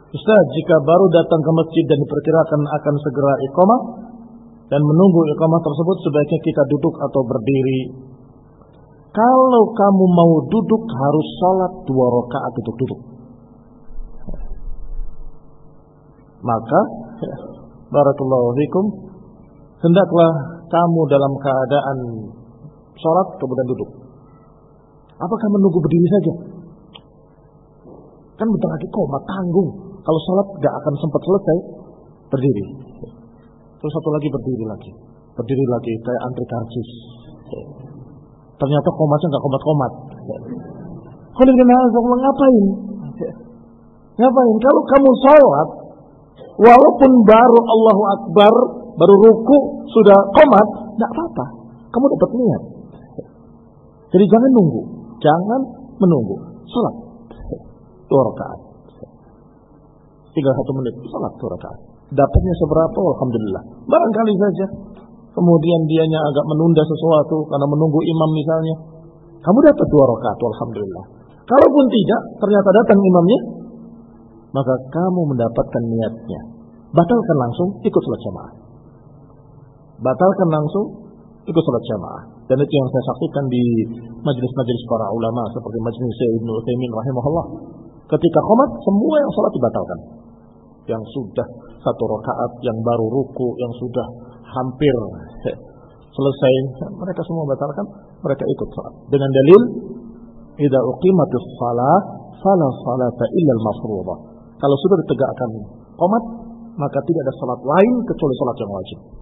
Ustaz, jika baru datang ke masjid dan diperkirakan akan segera iqamah dan menunggu iqamah tersebut, sebaiknya kita duduk atau berdiri? Kalau kamu mau duduk, harus sholat 2 rakaat duduk-duduk. Maka barakallahu fikum, hendaklah kamu dalam keadaan sholat kemudian duduk. Apakah menunggu berdiri saja? Kan bentar lagi qomat, tanggung. Kalau sholat gak akan sempat selesai, berdiri. Terus satu lagi berdiri lagi kayak antri karcis. Ternyata qomatnya gak qomat-qomat. Ngapain? Kalau kamu sholat, walaupun baru Allahu Akbar, baru ruku, sudah qomat, gak apa-apa. Kamu dapat niat. Jadi jangan menunggu. Sholat 2 rakaat. Tinggal 1 menit, sholat 2 rakaat. Dapatnya seberapa? Alhamdulillah. Barangkali saja kemudian dianya agak menunda sesuatu karena menunggu imam misalnya. Kamu dapat 2 rakaat, alhamdulillah. Kalaupun tidak, ternyata datang imamnya, maka kamu mendapatkan niatnya. Batalkan langsung, ikut sholat jamaah. Dan itu yang saya saksikan di majelis-majelis para ulama seperti majelis Ibnu Utsaimin rahimahullah. Ketika qomat, semua yang sholat dibatalkan. Yang sudah 1 rakaat, yang baru ruku, yang sudah hampir selesai, mereka semua batalkan, mereka ikut sholat. Dengan dalil, idza uqimatus shalah fala salata illa al-mafruḍah. Kalau sudah ditegakkan qomat, maka tidak ada sholat lain kecuali sholat yang wajib.